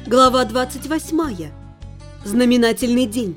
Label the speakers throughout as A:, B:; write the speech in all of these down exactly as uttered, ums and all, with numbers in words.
A: Глава двадцать восьмая. Знаменательный день.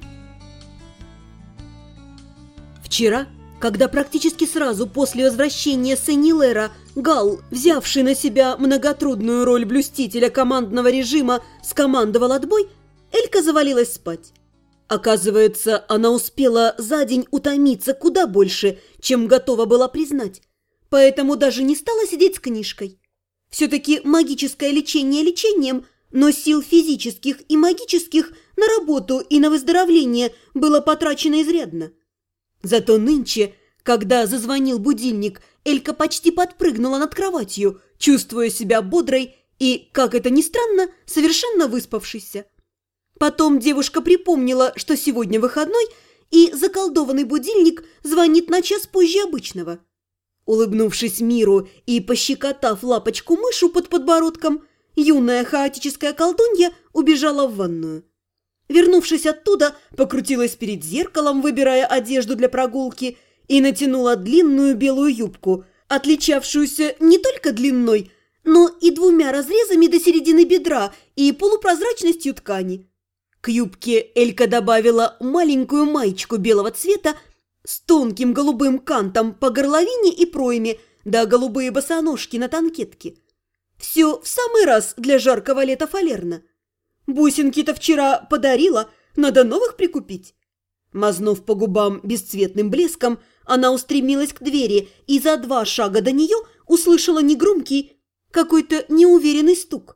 A: Вчера, когда практически сразу после возвращения Сен-Илэра Гал, взявший на себя многотрудную роль блюстителя командного режима, скомандовал отбой, Элька завалилась спать. Оказывается, она успела за день утомиться куда больше, чем готова была признать, поэтому даже не стала сидеть с книжкой. Все-таки магическое лечение лечением, но сил физических и магических на работу и на выздоровление было потрачено изрядно. Зато нынче, когда зазвонил будильник, Элька почти подпрыгнула над кроватью, чувствуя себя бодрой и, как это ни странно, совершенно выспавшейся. Потом девушка припомнила, что сегодня выходной, и заколдованный будильник звонит на час позже обычного. Улыбнувшись миру и пощекотав лапочку-мышу под подбородком, юная хаотическая колдунья убежала в ванную. Вернувшись оттуда, покрутилась перед зеркалом, выбирая одежду для прогулки, и натянула длинную белую юбку, отличавшуюся не только длиной, но и двумя разрезами до середины бедра и полупрозрачностью ткани. К юбке Элька добавила маленькую маечку белого цвета с тонким голубым кантом по горловине и пройме, да голубые босоножки на танкетке. Все в самый раз для жаркого лета Фалерна. Бусинки-то вчера подарила, надо новых прикупить. Мазнув по губам бесцветным блеском, она устремилась к двери и за два шага до нее услышала негромкий, какой-то неуверенный стук.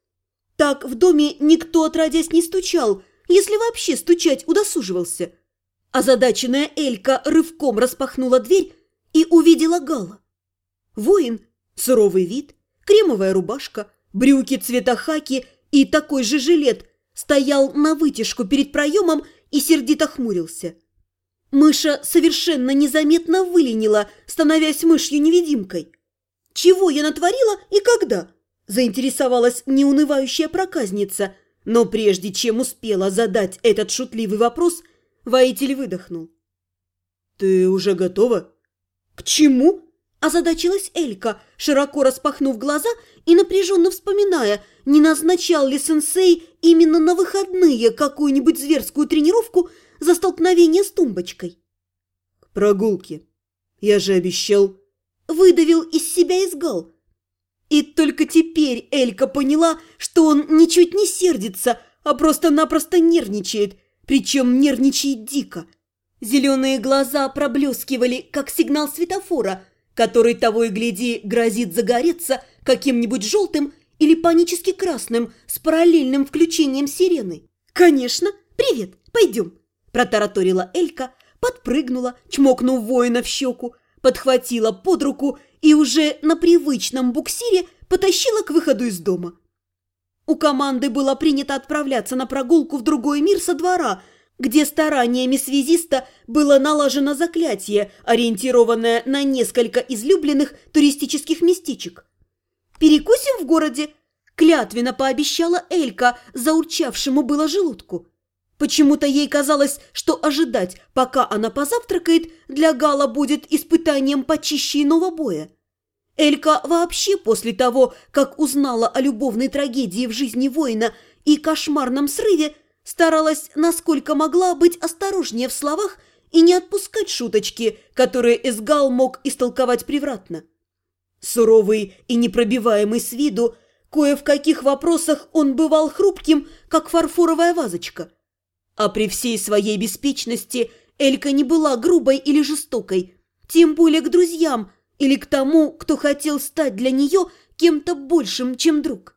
A: Так в доме никто отродясь не стучал, если вообще стучать удосуживался. Озадаченная Элька рывком распахнула дверь и увидела Гала. Воин, суровый вид, кремовая рубашка, брюки цвета хаки и такой же жилет, стоял на вытяжку перед проемом и сердито хмурился. Мыша совершенно незаметно выленила, становясь мышью-невидимкой. «Чего я натворила и когда?» – заинтересовалась неунывающая проказница, но прежде чем успела задать этот шутливый вопрос, воитель выдохнул. «Ты уже готова?» «К чему?» – озадачилась Элька, широко распахнув глаза и напряженно вспоминая, не назначал ли сенсей именно на выходные какую-нибудь зверскую тренировку за столкновение с тумбочкой. «К прогулке. Я же обещал...» Выдавил из себя изгал. И только теперь Элька поняла, что он ничуть не сердится, а просто-напросто нервничает, причем нервничает дико. Зеленые глаза проблескивали, как сигнал светофора, который того и гляди грозит загореться каким-нибудь желтым или панически красным с параллельным включением сирены. «Конечно! Привет! Пойдем!» – протараторила Элька, подпрыгнула, чмокнув воина в щеку, подхватила под руку и уже на привычном буксире потащила к выходу из дома. У команды было принято отправляться на прогулку в другой мир со двора, где стараниями связиста было налажено заклятие, ориентированное на несколько излюбленных туристических местечек. «Перекусим в городе», – клятвенно пообещала Элька, заурчавшему было желудку. Почему-то ей казалось, что ожидать, пока она позавтракает, для Гала будет испытанием почище иного боя. Элька вообще после того, как узнала о любовной трагедии в жизни воина и кошмарном срыве, старалась, насколько могла, быть осторожнее в словах и не отпускать шуточки, которые Эсгал мог истолковать превратно. Суровый и непробиваемый с виду, кое в каких вопросах он бывал хрупким, как фарфоровая вазочка. А при всей своей беспечности Элька не была грубой или жестокой, тем более к друзьям или к тому, кто хотел стать для нее кем-то большим, чем друг.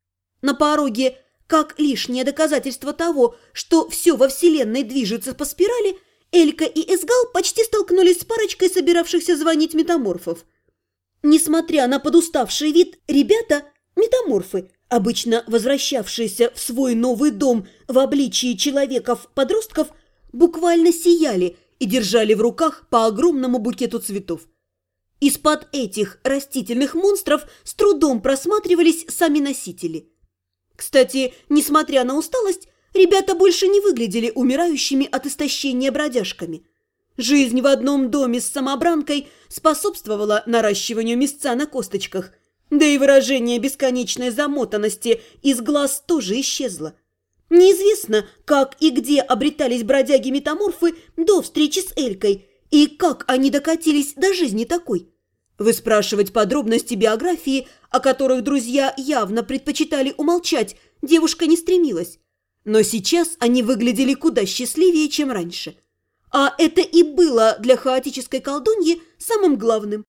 A: На пороге, как лишнее доказательство того, что все во Вселенной движется по спирали, Элька и Эсгал почти столкнулись с парочкой собиравшихся звонить метаморфов. Несмотря на подуставший вид, ребята – метаморфы, обычно возвращавшиеся в свой новый дом в обличии человеков-подростков, буквально сияли и держали в руках по огромному букету цветов. Из-под этих растительных монстров с трудом просматривались сами носители. Кстати, несмотря на усталость, ребята больше не выглядели умирающими от истощения бродяжками. Жизнь в одном доме с самобранкой способствовала наращиванию мясца на косточках, Да и выражение бесконечной замотанности из глаз тоже исчезло. Неизвестно, как и где обретались бродяги-метаморфы до встречи с Элькой, и как они докатились до жизни такой. Выспрашивать подробности биографии, о которых друзья явно предпочитали умолчать, девушка не стремилась. Но сейчас они выглядели куда счастливее, чем раньше. А это и было для хаотической колдуньи самым главным.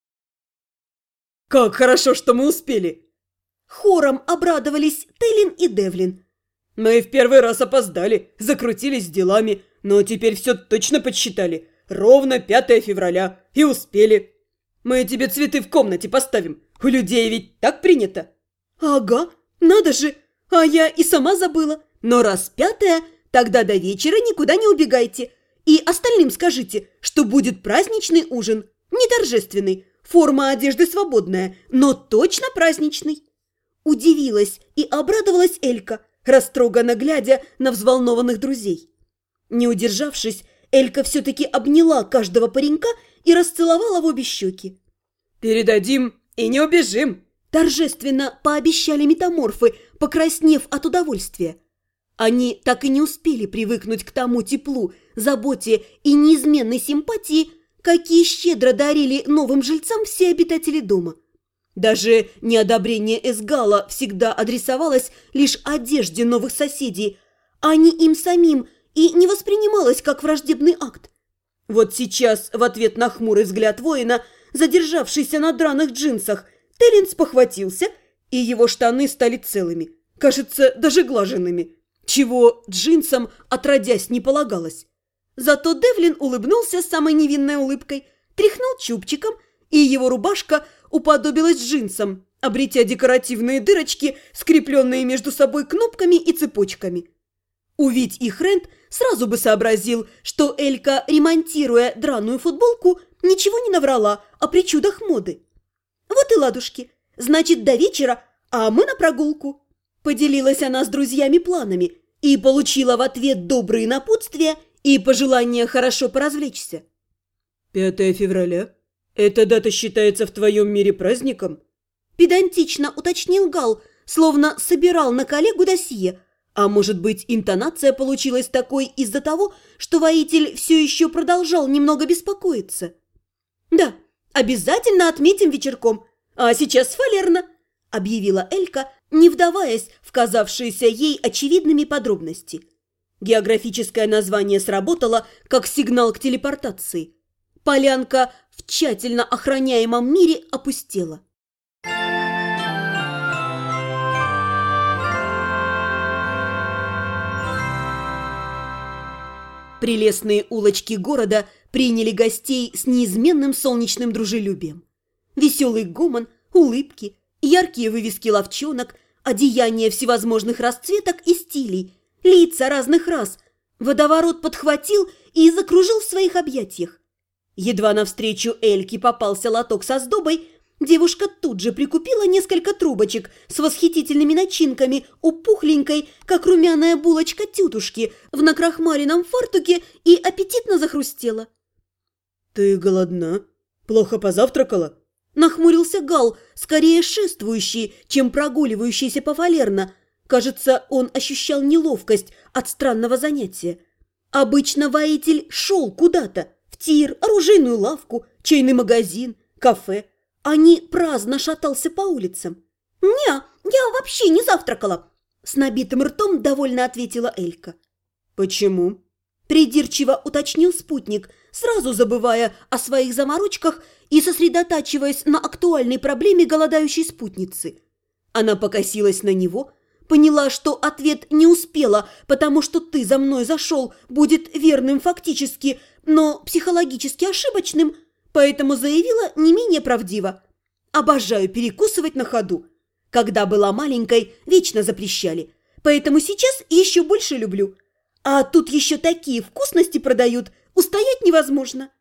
B: «Как хорошо, что мы успели!»
A: Хором обрадовались Телин и Девлин.
B: «Мы в первый раз опоздали, закрутились с делами, но теперь все точно подсчитали. Ровно пятое февраля. И успели. Мы тебе цветы в комнате поставим. У людей ведь так принято».
A: «Ага, надо же, а я и сама забыла. Но раз пятое, тогда до вечера никуда не убегайте. И остальным скажите, что будет праздничный ужин, не торжественный, форма одежды свободная, но точно праздничный». Удивилась и обрадовалась Элька, растроганно глядя на взволнованных друзей. Не удержавшись, Элька все-таки обняла каждого паренька и расцеловала в обе щеки.
B: «Передадим и не убежим»,
A: – торжественно пообещали метаморфы, покраснев от удовольствия. Они так и не успели привыкнуть к тому теплу, заботе и неизменной симпатии, какие щедро дарили новым жильцам все обитатели дома. Даже неодобрение Эсгала всегда адресовалось лишь одежде новых соседей, а не им самим, и не воспринималось как враждебный акт. Вот сейчас, в ответ на хмурый взгляд воина, задержавшийся на драных джинсах, Телин спохватился, и его штаны стали целыми, кажется, даже глаженными, чего джинсам отродясь не полагалось. Зато Девлин улыбнулся самой невинной улыбкой, тряхнул чубчиком, и его рубашка уподобилась джинсам, обретя декоративные дырочки, скрепленные между собой кнопками и цепочками. Увидь их Рент, сразу бы сообразил, что Элька, ремонтируя драную футболку, ничего не наврала о причудах моды. «Вот и ладушки, значит, до вечера, а мы на прогулку». Поделилась она с друзьями планами и получила в ответ добрые напутствия и пожелания хорошо поразвлечься.
B: «Пятое февраля? Эта дата считается в твоем мире праздником?»
A: Педантично уточнил Гал, словно собирал на коллегу досье. А может быть, интонация получилась такой из-за того, что воитель все еще продолжал немного беспокоиться. «Да, обязательно отметим вечерком, а сейчас фалерно», – объявила Элька, не вдаваясь в казавшиеся ей очевидными подробности. Географическое название сработало как сигнал к телепортации. Полянка в тщательно охраняемом мире опустела. Прелестные улочки города приняли гостей с неизменным солнечным дружелюбием. Веселый гомон, улыбки, яркие вывески лавчонок, одеяния всевозможных расцветок и стилей, лица разных рас. Водоворот подхватил и закружил в своих объятиях. Едва навстречу Эльке попался лоток со сдобой, девушка тут же прикупила несколько трубочек с восхитительными начинками у пухленькой, как румяная булочка тетушки, в накрахмаленном фартуке и аппетитно захрустела.
B: «Ты голодна? Плохо позавтракала?»
A: Нахмурился Гал, скорее шествующий, чем прогуливающийся по фалерно. Кажется, он ощущал неловкость от странного занятия. Обычно воитель шел куда-то, в тир, оружейную лавку, чайный магазин, кафе, а не праздно шатался по улицам. «Не, я вообще не завтракала», – с набитым ртом довольно ответила Элька.
B: «Почему?»
A: – придирчиво уточнил спутник, сразу забывая о своих заморочках и сосредотачиваясь на актуальной проблеме голодающей спутницы. Она покосилась на него, поняла, что ответ не успела, потому что «ты за мной зашел» будет верным фактически, но психологически ошибочным, поэтому заявила не менее правдиво. «Обожаю перекусывать на ходу. Когда была маленькой, вечно запрещали, поэтому сейчас еще больше люблю. А тут еще такие вкусности продают, устоять невозможно».